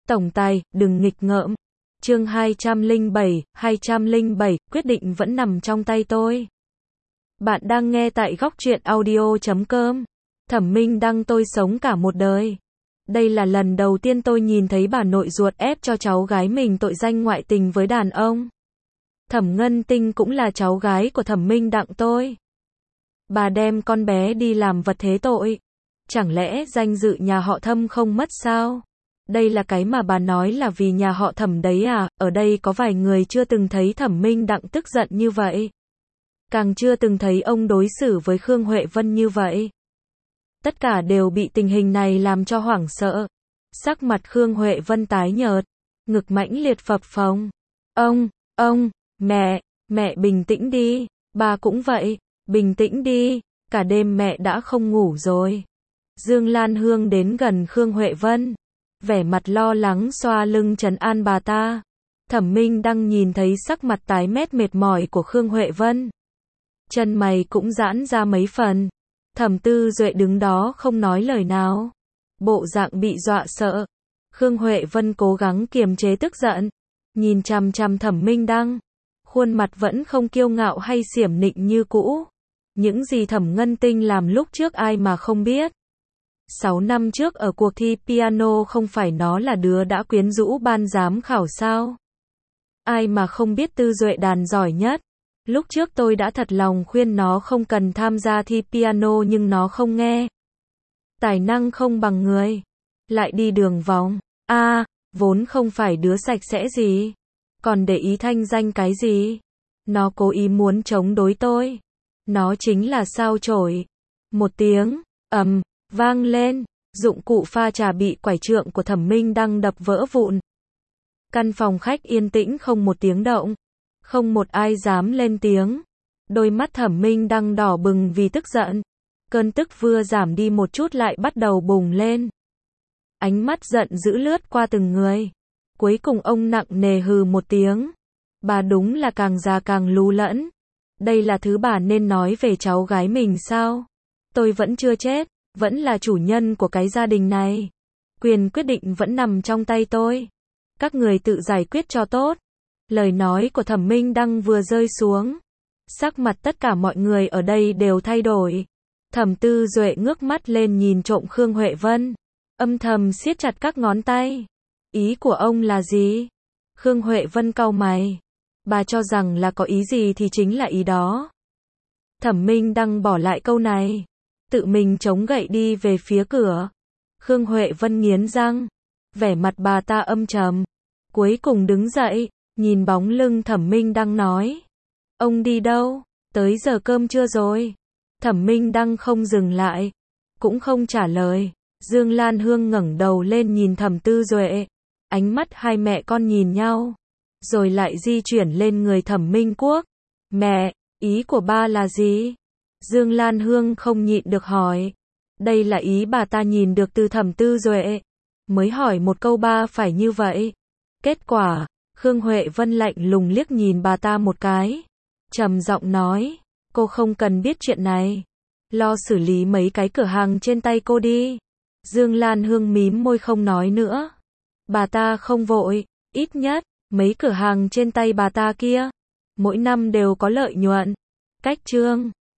Tổng tài, đừng nghịch ngợm. Chương 207, quyết định vẫn nằm trong tay tôi. Bạn đang nghe tại góc truyện audio.com. Thẩm Minh Đăng tôi sống cả một đời. Đây là lần đầu tiên tôi nhìn thấy bà nội ruột ép cho cháu gái mình tội danh ngoại tình với đàn ông. Thẩm Ngân Tinh cũng là cháu gái của Thẩm Minh Đặng tôi. Bà đem con bé đi làm vật thế tội. Chẳng lẽ danh dự nhà họ Thẩm không mất sao? Đây là cái mà bà nói là vì nhà họ Thẩm đấy à? Ở đây có vài người chưa từng thấy Thẩm Minh Đặng tức giận như vậy. Càng chưa từng thấy ông đối xử với Khương Huệ Vân như vậy. Tất cả đều bị tình hình này làm cho hoảng sợ. Sắc mặt Khương Huệ Vân tái nhợt, ngực mãnh liệt phập phồng. Ông, mẹ bình tĩnh đi, bà cũng vậy, bình tĩnh đi, cả đêm mẹ đã không ngủ rồi. Dương Lan Hương đến gần Khương Huệ Vân, vẻ mặt lo lắng xoa lưng trấn an bà ta. Thẩm Minh Đăng nhìn thấy sắc mặt tái mét mệt mỏi của Khương Huệ Vân. Chân mày cũng giãn ra mấy phần. Thẩm Tư Duệ đứng đó không nói lời nào. Bộ dạng bị dọa sợ. Khương Huệ Vân cố gắng kiềm chế tức giận. Nhìn chằm chằm Thẩm Minh Đăng. Khuôn mặt vẫn không kiêu ngạo hay xiểm nịnh như cũ. Những gì Thẩm Ngân Tinh làm lúc trước ai mà không biết. 6 năm trước ở cuộc thi piano không phải nó là đứa đã quyến rũ ban giám khảo sao? Ai mà không biết Tư Duệ đàn giỏi nhất. Lúc trước tôi đã thật lòng khuyên nó không cần tham gia thi piano nhưng nó không nghe. Tài năng không bằng người. Lại đi đường vòng. Vốn không phải đứa sạch sẽ gì. Còn để ý thanh danh cái gì? Nó cố ý muốn chống đối tôi. Nó chính là sao chổi. Một tiếng, ầm, vang lên. Dụng cụ pha trà bị quải trượng của Thẩm Minh Đăng đập vỡ vụn. Căn phòng khách yên tĩnh không một tiếng động. Không một ai dám lên tiếng. Đôi mắt Thẩm Minh Đăng đỏ bừng vì tức giận. Cơn tức vừa giảm đi một chút lại bắt đầu bùng lên. Ánh mắt giận dữ lướt qua từng người. Cuối cùng ông nặng nề hừ một tiếng. Bà đúng là càng già càng lú lẫn. Đây là thứ bà nên nói về cháu gái mình sao? Tôi vẫn chưa chết, vẫn là chủ nhân của cái gia đình này. Quyền quyết định vẫn nằm trong tay tôi. Các người tự giải quyết cho tốt. Lời nói của Thẩm Minh Đăng vừa rơi xuống. Sắc mặt tất cả mọi người ở đây đều thay đổi. Thẩm Tư Duệ ngước mắt lên nhìn trộm Khương Huệ Vân. Âm thầm siết chặt các ngón tay. Ý của ông là gì? Khương Huệ Vân cau mày. Bà cho rằng là có ý gì thì chính là ý đó. Thẩm Minh Đăng bỏ lại câu này. Tự mình chống gậy đi về phía cửa. Khương Huệ Vân nghiến răng. Vẻ mặt bà ta âm trầm. Cuối cùng đứng dậy. Nhìn bóng lưng Thẩm Minh Đăng nói. Ông đi đâu? Tới giờ cơm trưa rồi. Thẩm Minh Đăng không dừng lại. Cũng không trả lời. Dương Lan Hương ngẩng đầu lên nhìn Thẩm Tư Duệ. Ánh mắt hai mẹ con nhìn nhau. Rồi lại di chuyển lên người Thẩm Minh Quốc. Mẹ, ý của ba là gì? Dương Lan Hương không nhịn được hỏi. Đây là ý bà ta nhìn được từ Thẩm Tư Duệ. Mới hỏi một câu ba phải như vậy. Kết quả, Khương Huệ Vân lạnh lùng liếc nhìn bà ta một cái. Trầm giọng nói, cô không cần biết chuyện này. Lo xử lý mấy cái cửa hàng trên tay cô đi. Dương Lan Hương mím môi không nói nữa. Bà ta không vội, ít nhất, mấy cửa hàng trên tay bà ta kia. Mỗi năm đều có lợi nhuận. Cách chương